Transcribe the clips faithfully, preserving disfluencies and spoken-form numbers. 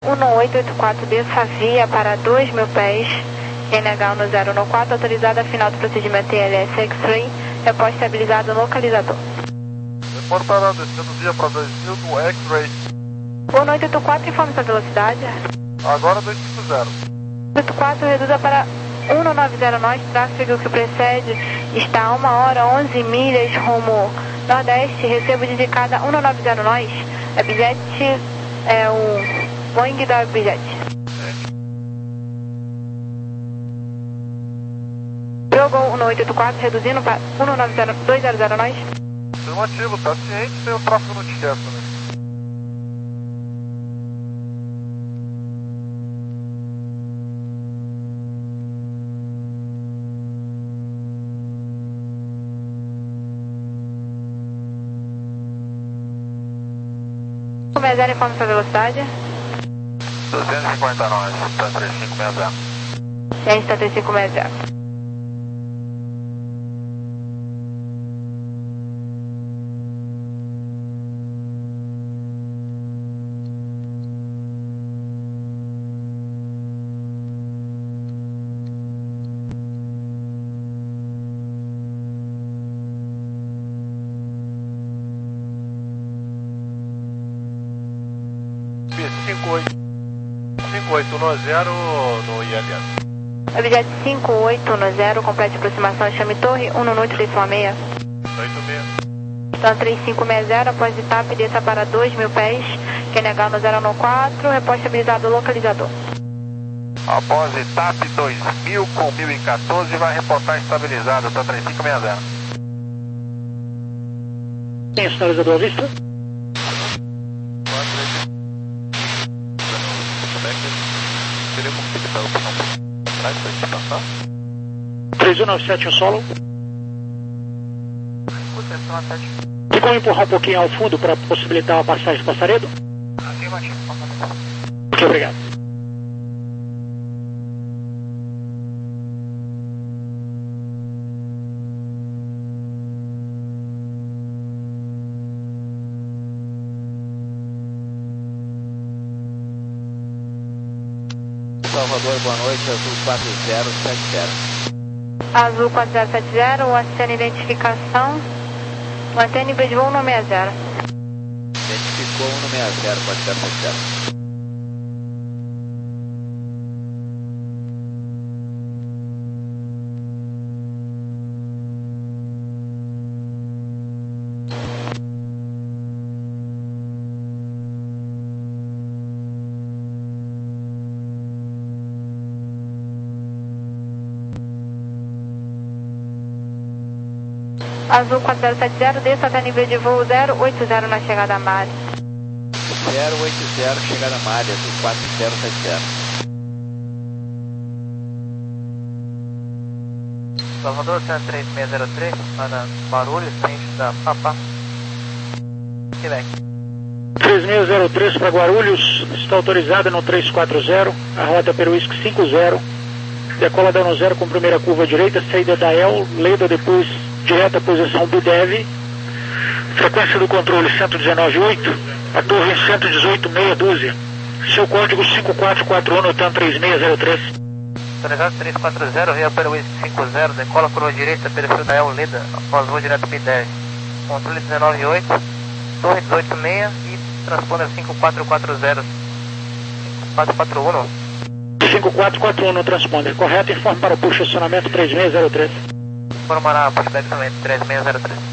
um oito oito quatro, desça via para dois mil pés, Q N H no zero um quatro, autorizada final do procedimento T L S X-Ray, repórter estabilizado no localizador. Reportará descendo via para dois mil no X-Ray. um oito oito quatro, informe sua velocidade. Agora dois cinco zero. oito quatro, reduza para um nove zero nós, tráfego que precede está a uma hora, onze milhas, rumo nordeste, recebo de indicada um nove zero nós, Abjet, é o Boeing da Abjet. Jogou um oito oito quatro, reduzindo para um nove zero dois zero zero nós. Afirmativo, tá ciente, tem o tráfego no disquete também. cinco zero, informe sua velocidade. duzentos e cinquenta nós, está três cinco seis zero. E aí está três cinco seis zero. cinco oito um zero no I L S. Objeto cinco oito um zero, complete aproximação, chame torre, um oito três seis. oito seis. Então três cinco seis zero, após etapa, desça para dois mil pés, Q N H no zero um quatro, repórter estabilizado localizador. Após etapa dois mil com mil e quatorze, vai reportar estabilizado, está três cinco seis zero. Tem sinalizador à vista? três um nove sete, um solo. Tem como empurrar um pouquinho ao fundo para possibilitar a passagem do passaredo? Afirmativo. Ok, obrigado. Salvador, boa noite, Azul quatro zero sete zero. Azul quatro zero sete zero, o aceno identificação, mantém nível de voo no seis zero. Identificou um no seis zero, quatro zero sete zero. Azul quatro zero sete zero, desça até nível de voo zero oito zero na chegada a Mari. zero oito zero, chegada a Mari, Azul quatro zero sete zero. Salvador, três seis zero três, para Barulho, frente da Papá. Quebec. três seis zero três para Guarulhos, está autorizada no três quatro zero, a rota Peruísque cinco zero, decola dando zero com primeira curva direita, saída da El, Leda depois direta posição B D E V, frequência do controle cento e dezenove ponto oito, a torre cento e dezoito meia dúzia, seu código cinco quatro quatro um, notando três seis zero três. Autorizado três quatro zero, Rio Peruísque cinco zero, decola curva direita, perfil da El, Leda, após voo direto B D E V, controle dezenove ponto oito, torre dezoito meia e transponder cinco quatro quatro zero, cinco quatro quatro um. cinco quatro quatro um no transponder, correto, informe para o posicionamento três seis zero três. Informará a possibilidade também, três seis zero três.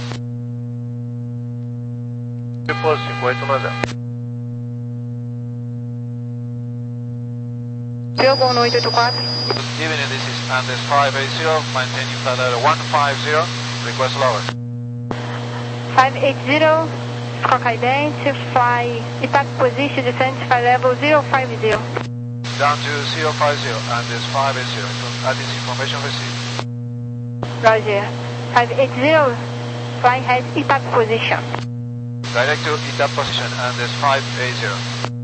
Depois cinco oito um zero. Diogo no oito oito quatro. Good evening, this is Andes five eight zero, maintaining flight level one five zero, request lower. five eight zero, Squawk Ident, fly, attack position, descent, fly level zero five zero. Down to zero five zero, Andes five eight zero, at this information received. Roger. five eight zero, fly head, attack position. Direct to I T A P position, Andes five eight zero.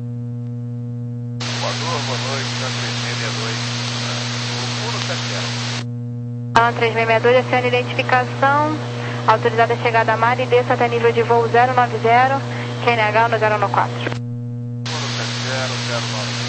Boa noite, três seis seis dois, um sete zero. Ah, três seis seis dois, aceno identificação, autorizada a chegada a Mari, desça até nível de voo zero nove zero, Q N H no zero um quatro. um sete zero zero nove.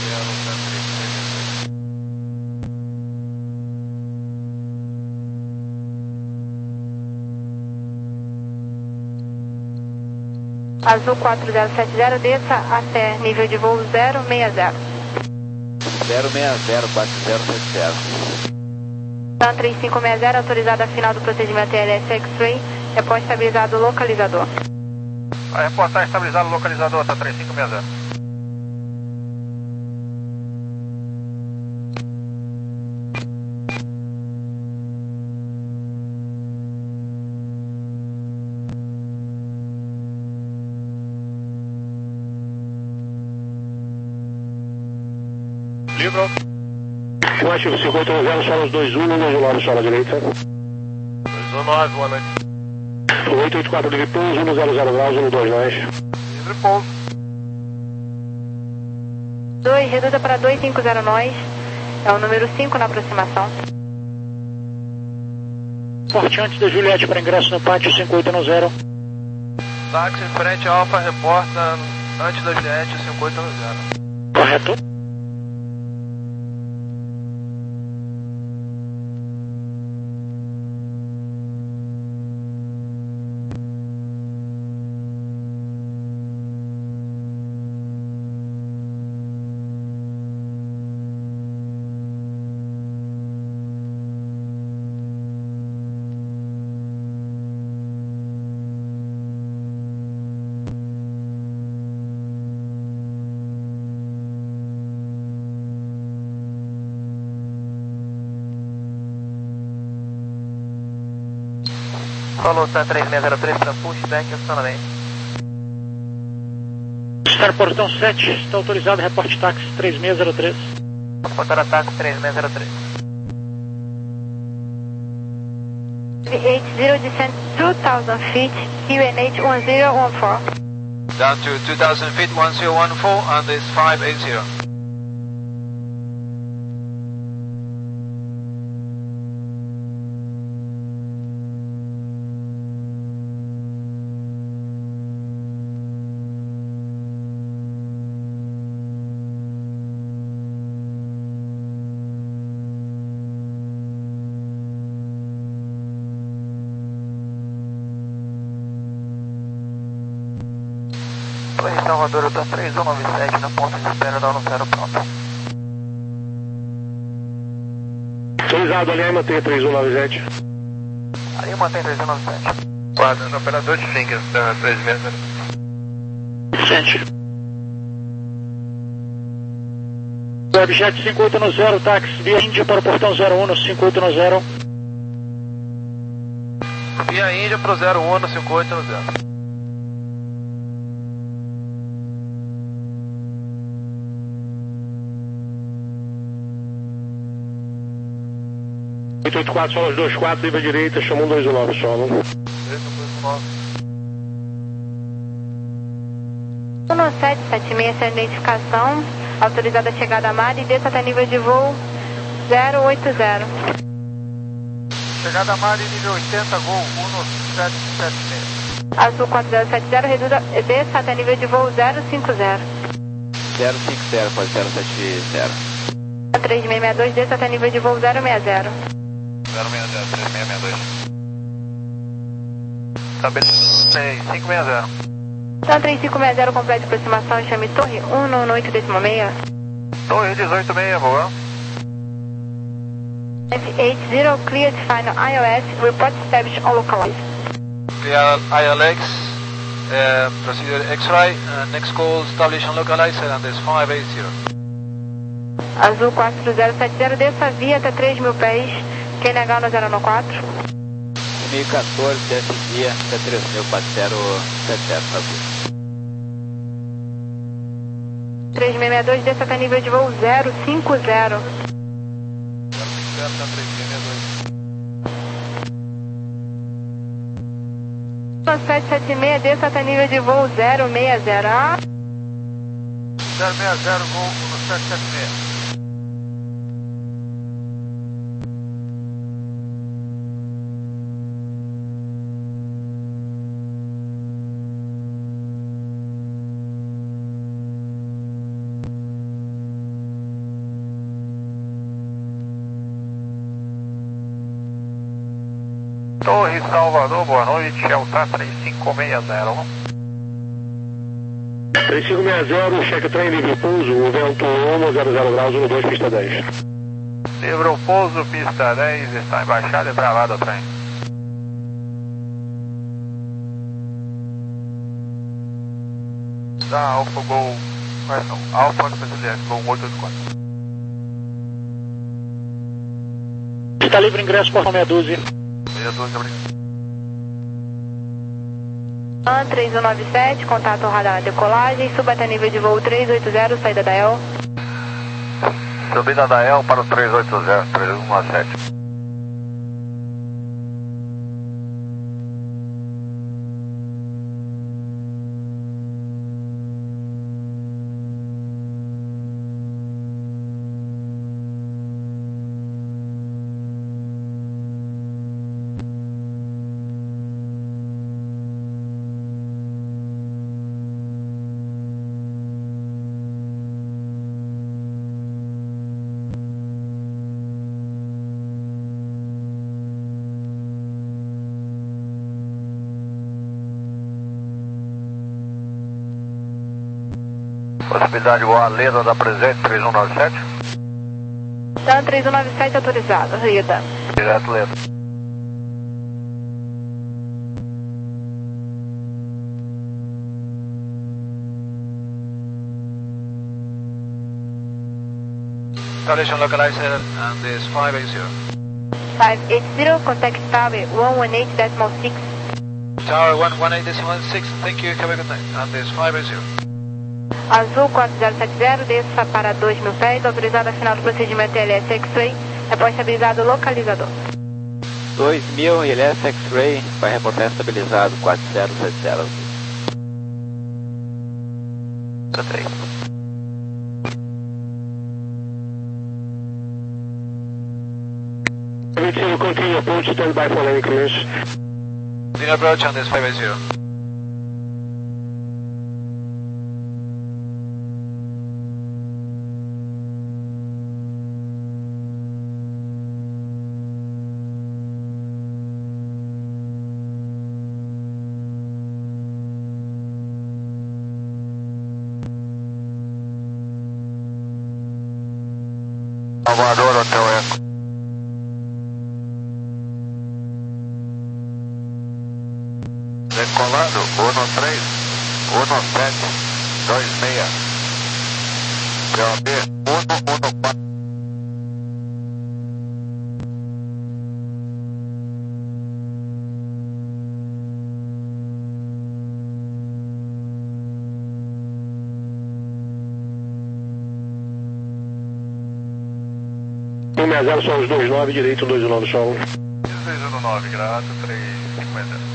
Azul quatro zero sete zero, desça até nível de voo zero seis zero. zero seis zero, quatro zero sete zero. Tan três cinco seis zero, autorizado a final do procedimento I L S X-Ray, repórter estabilizado localizador. Vai reportar estabilizado localizador, tá três cinco seis zero. Livro. Ativo cinco oito zero, solas dois um, dois um nove, sola direita. dois um nove, boa noite. oito oito quatro, livre pouso, um zero zero graus, um dois nós. Livre pouso. dois, reduza para dois cinco zero nós, é o número cinco na aproximação. Porte antes da Juliette para ingresso no pátio cinco oito zero. Táxi em frente Alfa, reporta antes da Juliette cinco oito zero. Correto. Falou, tá três seis zero três para pushback e acionamento. Star Portão sete, está autorizado, reporte táxi três seis zero três. Reportar táxi três seis zero três. oito zero, descent two thousand feet, Q N H one zero one four. Down to two thousand feet, one zero one four, and this five eight zero. Oi, Salvador, eu tô três um nove sete na ponta de espera da um zero pronto. Autorizado, ali mantém três um nove sete. Ali mantém três um nove sete. Quadro, operador de Fingers, três seis zero. Sente. Webjet cinco oito zero, táxi via Índia para o portão zero um no cinco oito zero. Via Índia pro zero um no cinco oito zero. oito oito quatro, solas dois quatro, livre direita, chama um dois um nove, solo. dois um nove. um sete sete seis, sem identificação, autorizada a chegada a Mari, desça até nível de voo zero oito zero. Chegada a Mari, nível oitenta, voo um sete sete seis. Azul quatro zero sete zero, reduza, desça até nível de voo zero cinco zero. zero cinco zero, pode zero sete zero. três seis seis dois, desça até nível de voo zero seis zero. zero seis zero, três seis seis dois. Estabelece cinco seis zero. Então três cinco seis zero, complete aproximação, chame torre um nove oito décimo seis. Torre dezoito seis, boa. F oito zero, clear to final I L S, report established on localized. Clear I L X, uh, procedure X-ray, uh, next call established on localized, and this five eight zero. Azul quatro zero sete zero, desça via até três mil pés, Q N H no zero um quatro. dois mil e quatorze, desce via até três mil, quatro zero sete zero, Azul. três seis seis dois, desça até nível de voo zero cinco zero. sete sete seis, desça até nível de voo zero seis zero. Ah. zero seis zero, voo no sete sete seis. Torre Salvador, boa noite, Elta três cinco seis zero. três cinco seis zero, cheque trem, livre pouso, o vento um zero zero graus, um dois, pista dez. Livre o pouso, pista dez, está embaixada e travado o trem. Da Alfa Gol, não, Alfa Juliette, Gol oito oito quatro. Está livre ingresso, portão meia dúzia. meia dúzia, obrigado. AN três um nove sete, contato radar decolagem, suba até nível de voo três oito zero, saída da E L. Subida da E L para o três oito zero, três um nove sete. Possibilidade de voar Leda da presente, três um nove sete. AN três um nove sete autorizado, Rida. Direto Leda. Installation localized and this five eight zero. five eight zero, contact tower one one eight decimal six. Tower one one eight decimal six, thank you, have a good night. And this five eight zero. Azul quatro zero sete zero, desça para dois mil pés, autorizado a final do procedimento L S X-Ray, repórte estabilizado localizador. dois mil, L S X-Ray, vai reportar estabilizado quatro zero sete zero. três. Continue, continue approach, stand by for landing clearance. Continue approach on this five eight zero. Salvador, Hotel Eco. Decolando, Uno três, Uno sete, dois seis. P O B, Uno Uno quatro. um seis zero, só os dois nove, direito dois um nove solo. seis um nove, grato, três cinco zero.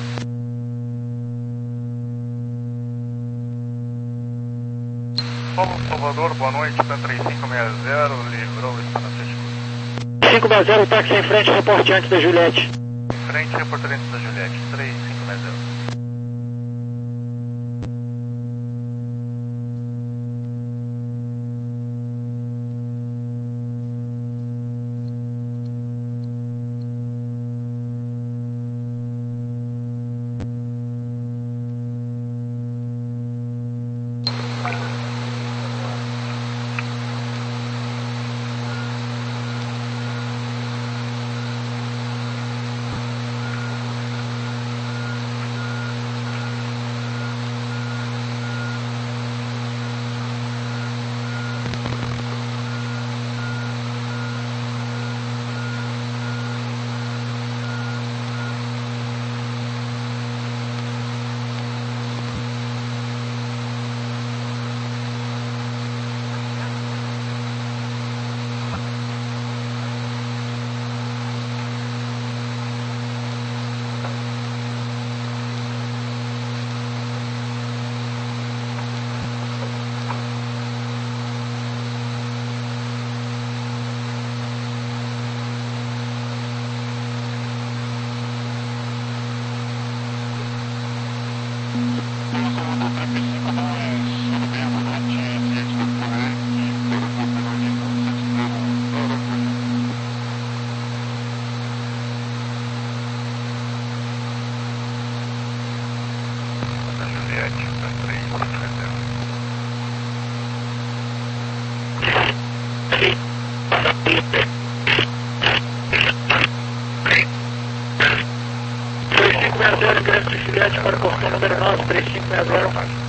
Solo Salvador, boa noite, tá três cinco seis zero, livrou, está na frente. cinco seis zero, táxi em frente, reporte antes da Juliette. Em frente, reporter antes da Juliette, três cinco seis zero. Alfa três cinco seis zero.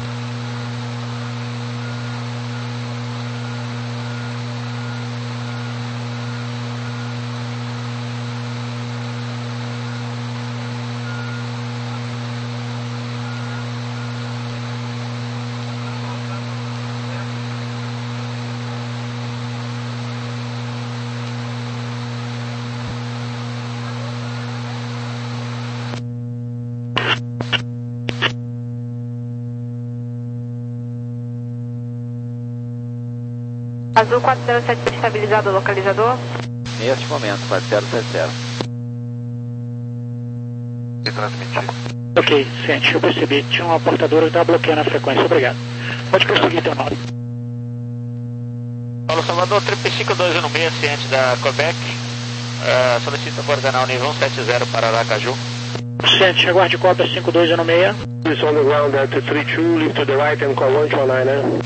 Azul quatro zero sete estabilizado, localizador. Neste momento, quatro zero sete zero. E transmitir. Ok, ciente, eu percebi. Tinha uma portadora que estava bloqueando a frequência. Obrigado. Pode prosseguir, teu nome. Paulo Salvador, triplo cinco dois um seis, ciente da Quebec. Uh, solicita coordenar o nível um sete zero para Aracaju. Ciente, aguarde cópia cinco dois um seis. It's on the ground at three two, lift to the right and call one two nine, eh?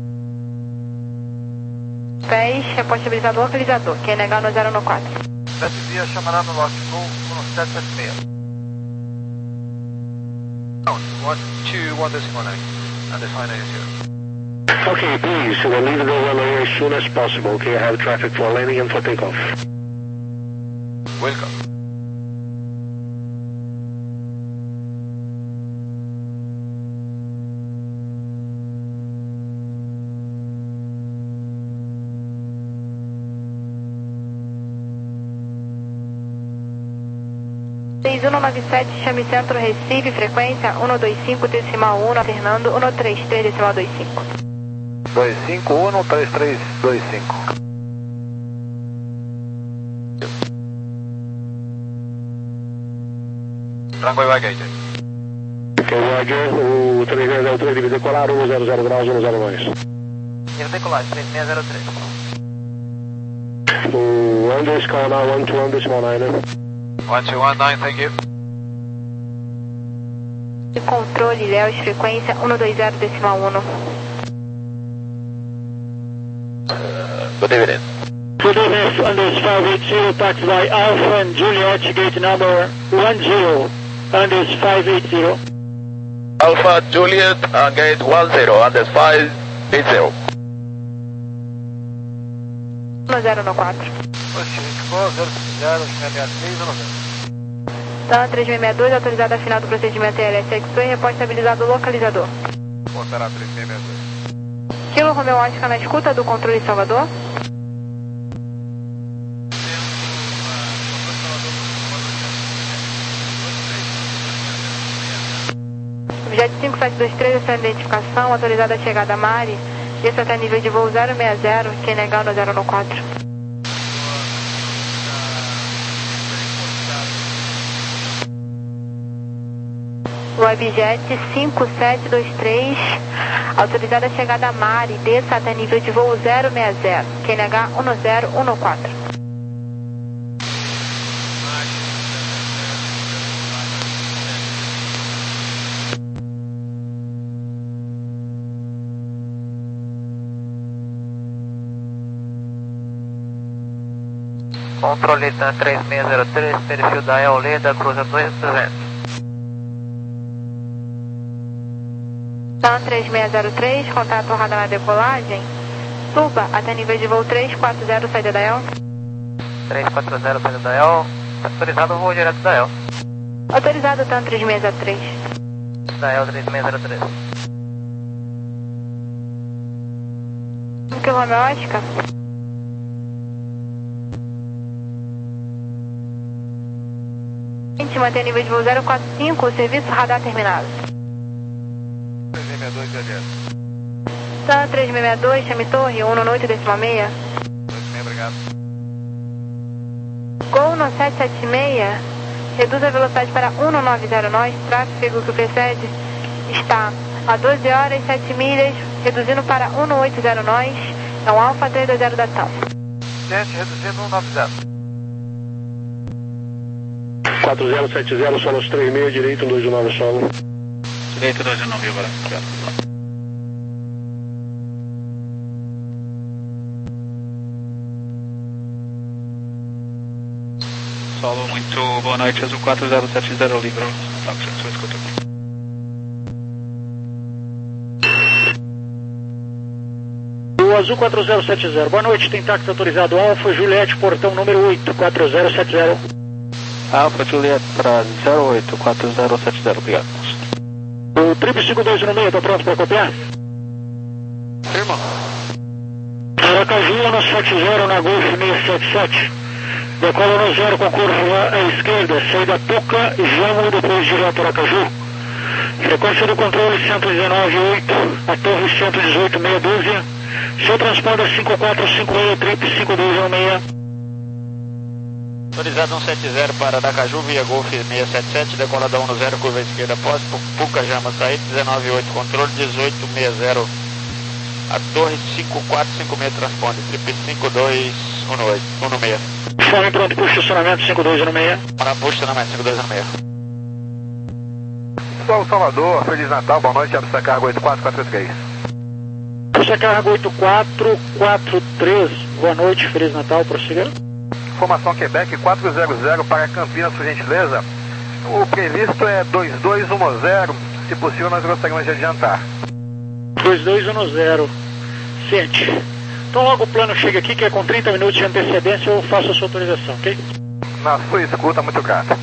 dez, reposta estabilizado, localizador. Quem negar no zero um quatro. sete via chamará no lote Gol um sete sete seis. Não, one two one decimal nine. And the final is here. Okay, please, we'll leave the runway as soon as possible. Okay, I have traffic for landing and for takeoff. Welcome. seis um nove sete, chame centro Recife, frequência um dois cinco decimal um, Fernando um três três decimal dois cinco. dois cinco um três três dois cinco. Tranquilo, vai gate. Ok, Roger, o três seis zero três deve decolar, um zero zero graus, um zero dois. Nível decolagem, três seis zero três. O Andres, call now one two one decimal nine, eh? one two one nine, thank you. De controle, Léus, frequência um dois zero decimal um. Good evening. Good evening, Andres five eight zero, taxi by Alpha and Juliet, gate number one zero, Andres five eight zero. Alpha Juliet, uh, gate one zero, Andes five eight zero. um zero um quatro. Oxe, ficou zero zero seis seis três ou não? TAM três seis seis dois, autorizada a final do procedimento L S X-Ray, reposta estabilizado, localizador. Portará três seis seis dois. Kilo Romeo Oscar na escuta do controle Salvador. Jet cinco sete dois três, essa identificação, autorizada a chegada a Mari, desça até nível de voo zero seis zero, quem negar no zero um quatro. Webjet cinco sete dois três, autorizada a chegada a Mari, desça até nível de voo zero seis zero, quem negar um zero um quatro. Controle TAM três seis zero três, perfil da El Leda, cruza dois trezentos. TAM três seis zero três, contato radar na decolagem, suba até nível de voo três quatro zero, saída da El. três quatro zero, saída da El. Autorizado o voo direto da El. Autorizado TAM três seis zero três. Da El três seis zero três. Que Romeo Oscar? Mantém nível de voo zero quatro cinco, serviço radar terminado. três seis seis dois, D D S. TAM três seis seis dois, chame torre um oito decimal seis. dois seis, obrigado. Gol no sete sete seis, reduz a velocidade para um nove zero nós, tráfego que precede está a doze horas e sete milhas, reduzindo para um oito zero nós, é um Alfa três dois zero da TAM. Gente, reduzindo um nove zero. quatro zero sete zero, solos três seis, direito, um dois nove solo. Direito dois nove agora. Solo, muito boa noite, Azul quatro zero sete zero, livro. Tá, você escuta. o Azul quatro zero sete zero. Boa noite, tem táxi autorizado Alfa Juliette, portão número oito, quatro zero sete zero. Alfa Juliette para zero oito, quatro zero sete zero, obrigado. O Trip cinco dois no meio, está pronto para copiar? Firma. Aracaju no sete zero na Golf seiscentos e setenta e sete. Decola no zero com curva à esquerda, saída Tuca e Jamo e depois direto Aracaju. Frequência do controle cento e dezenove ponto oito, a torre cento e dezoito, meia dúzia. Seu transponder cinco quatro cinco seis, Trip cinco dois um seis. Autorizado cento e setenta para Aracaju, via Golf seiscentos e setenta e sete, decola da um zero, curva à esquerda após, Puca Jama saída, dezenove ponto oito, controle dezoito sessenta, a torre cinco quatro cinco seis, transponder, Trip cinco dois um seis. Fome pronto para o estacionamento cinco dois um seis. Para o estacionamento cinco dois um seis. Pessoal, Salvador, Feliz Natal, boa noite, abre essa carga oito quatro quatro três. Essa carga oito quatro quatro três, boa noite, Feliz Natal, prossiga. Formação Quebec quatrocentos para Campinas, por gentileza. O previsto é dois dois um zero, se possível nós gostaríamos de adiantar. dois dois um zero, sente. Então logo o plano chega aqui, que é com trinta minutos de antecedência, eu faço a sua autorização, ok? Na sua escuta, muito grato.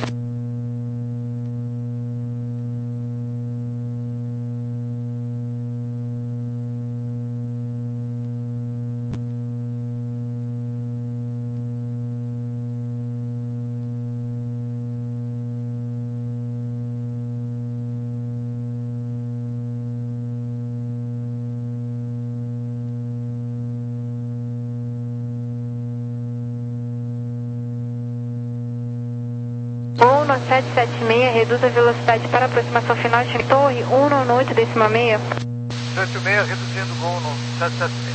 Ou no sete sete seis, reduz a velocidade para aproximação final de torre um no oito décima meia. sete seis, reduzindo o gol no sete sete seis.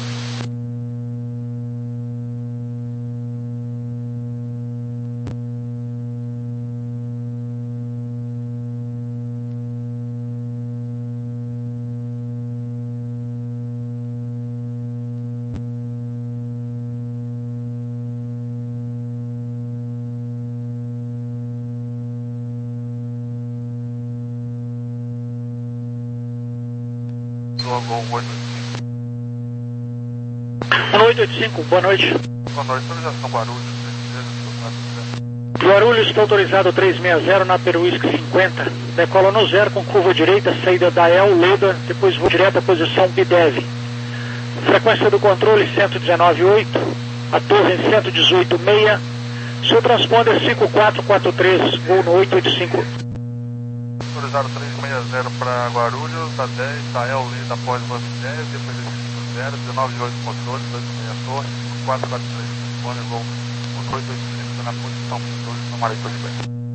um oito oito cinco, boa noite. Boa noite, autorização Guarulhos. Guarulhos está autorizado trezentos e sessenta na Peruísca cinquenta. Decola no zero com curva direita, saída da El, Leda, depois voo direto à posição Bidev. Frequência do controle cento e dezenove ponto oito, a torre cento e dezoito ponto seis. Seu transponder cinco quatro quatro três, voo no oito oito cinco. Autorizado trezentos e sessenta para Guarulhos, a dez, Tael, Leda, após o dez, depois de cinco zero, dezenove ponto oito controle, dois ponto seis torre, cinco quatro quatro três, transponder, voo no oito oito cinco, na posição dois, no Maricô de Bem.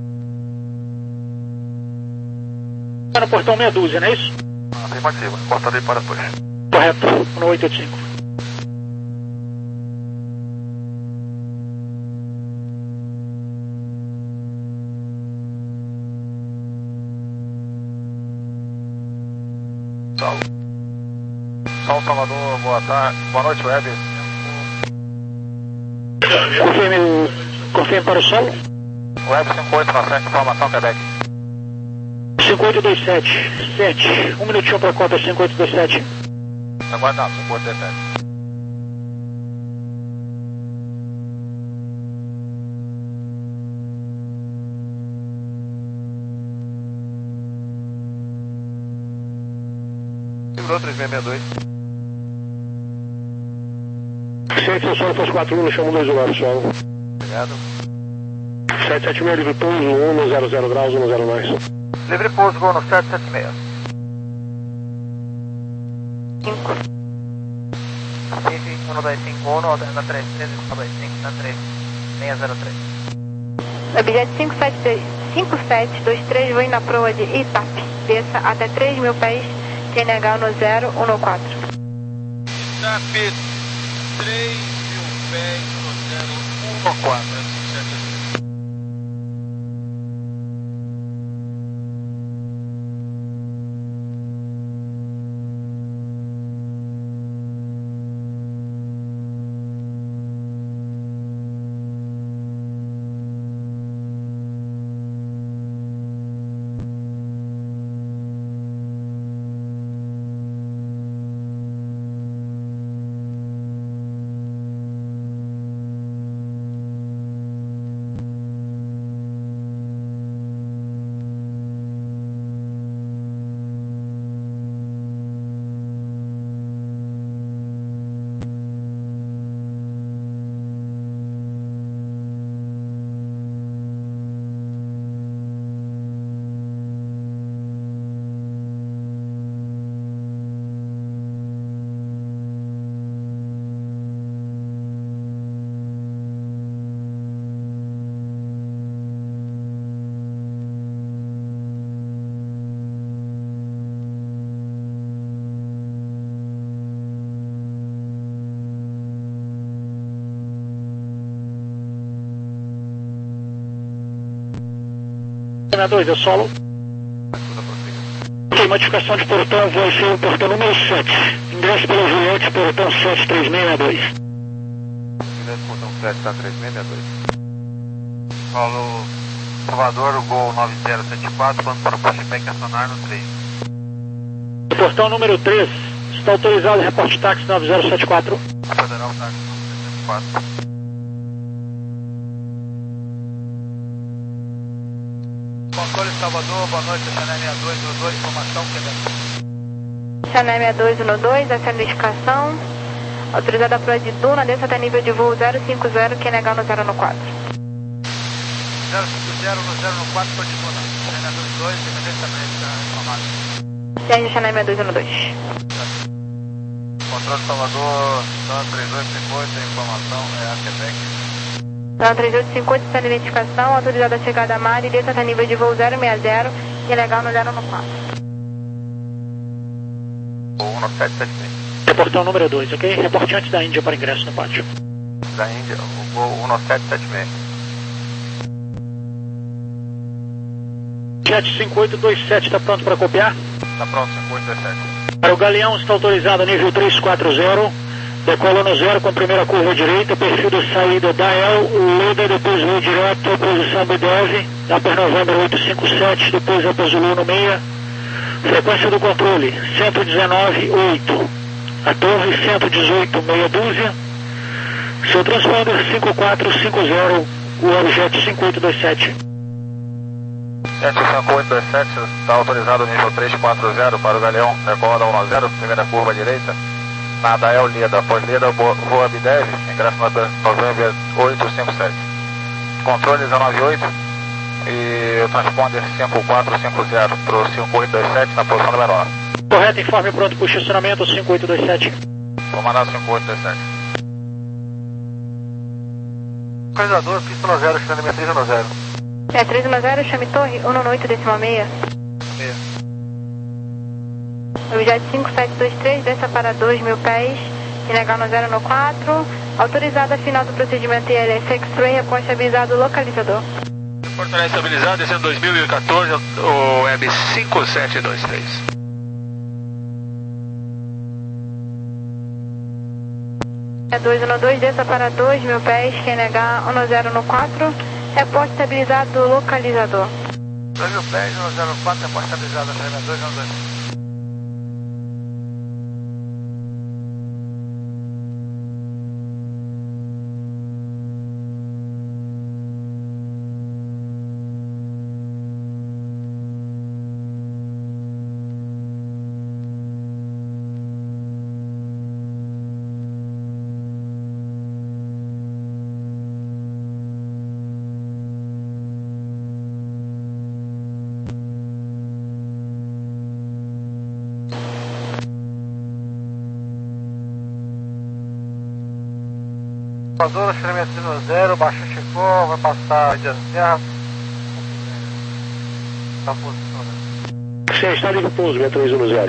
Está no portão meia dúzia, não é isso? Afirmativa, cortarei para depois. Correto, no oito oito cinco. Sol. Sol Salvador, boa tarde. Boa noite, Web. Confirme, confirme para o solo. Web cinco oito nove sete, informação Quebec. cinco oito dois sete, sete. Um minutinho para a cota cinco oito dois sete. Aguardar, cinco oito dois sete. Segurou três seis seis dois. sete seu solo, fosse quatro um, chama dois um nove solo. Obrigado. sete sete seis, livre pouso, um zero zero graus, um zero mais. Livre pouso, voo no sete sete seis. cinco. Pacific um dois cinco um, na três três um dois cinco, na três seis zero três. Objeto cinco sete dois três, voo na proa de Itape. Desça até três mil pés, T N H no zero um no quatro. Itape, três mil pés, no zero um no quatro. sessenta e dois, é solo. Ok, modificação de portão, vai ser o portão número sete. Ingresso pela Juliette, portão sete três seis seis dois. Ingresso portão sete, tá três seis seis dois. Paulo Salvador, Gol nove zero sete quatro, quando para o pushback acionar no três. Portão número três, está autorizado o reporte táxi nove zero sete quatro. Federal táxi nove zero sete quatro. Controle Salvador, boa noite, Chanel sessenta e dois um dois, informação que é Chanel sessenta e dois um dois, essa indicação. Autorizada para de Duna, desça até nível de voo zero cinco zero, quem negar no zero no quatro. zero cinco zero no zero no quatro, para de Duna. Chanel sessenta e dois, imediatamente, está informado. Chanel sessenta e dois um dois. Controle Salvador, Dan três oito cinco oito, a informação é a Quebec. Dan três oito cinco oito, essa identificação. Autorizada a chegada a mar e desça até nível de voo zero seis zero, quem negar no zero no quatro. um nove sete sete seis. Portão número dois, ok? Reporte antes da Índia para ingresso no pátio. Da Índia, o Gol um nove sete sete seis. Jet cinco oito dois sete, está pronto para copiar? Está pronto, cinco oito dois sete. Para o Galeão está autorizado nível três quatro zero, decola no zero com primeira curva direita, perfil de saída da E L, Leda, depois voo direto, posição B dez, da per Novembro oito cinco sete, depois a Zulu no meia, frequência do controle cento e dezenove oito, a torre cento e dezoito meia dúzia, seu transponder cinco quatro cinco zero, o objeto cinco oito dois sete. sete cinco oito dois sete, está autorizado nível três quatro zero para o Galeão, decola da um zero, primeira curva direita, nada é o Leda, após Leda, voa B dez, ingresso no Novembro oito cinco sete. Controle dezenove oito e o transponder cinco quatro cinco zero para o cinco oito dois sete na posição número nove. Correto, informe pronto para o estacionamento cinco oito dois sete. Vou mandar cinco oito dois sete. Localizador, pista no zero, estacionamento três no zero. É três um zero, chame torre um oito decimal seis. Meia. Objeto cinco sete dois três, desça para dois mil pés, quem negar no zero no quatro. Autorizada final do procedimento I L S X-Ray, após estabilizado localizador. Porto Alegre estabilizado, descendo dois mil e quatorze, o web cinco sete dois três. É dois um dois, desça para dois mil pés, quem negar um zero no quatro. Reporte estabilizado localizador. dois mil pés, um zero quatro, reporte estabilizado, dois um dois. Salvador, estacionamento no zero, baixo Chicó, vai passar de Serra. Está posicionado. Você está livre pouso, metrô um zero.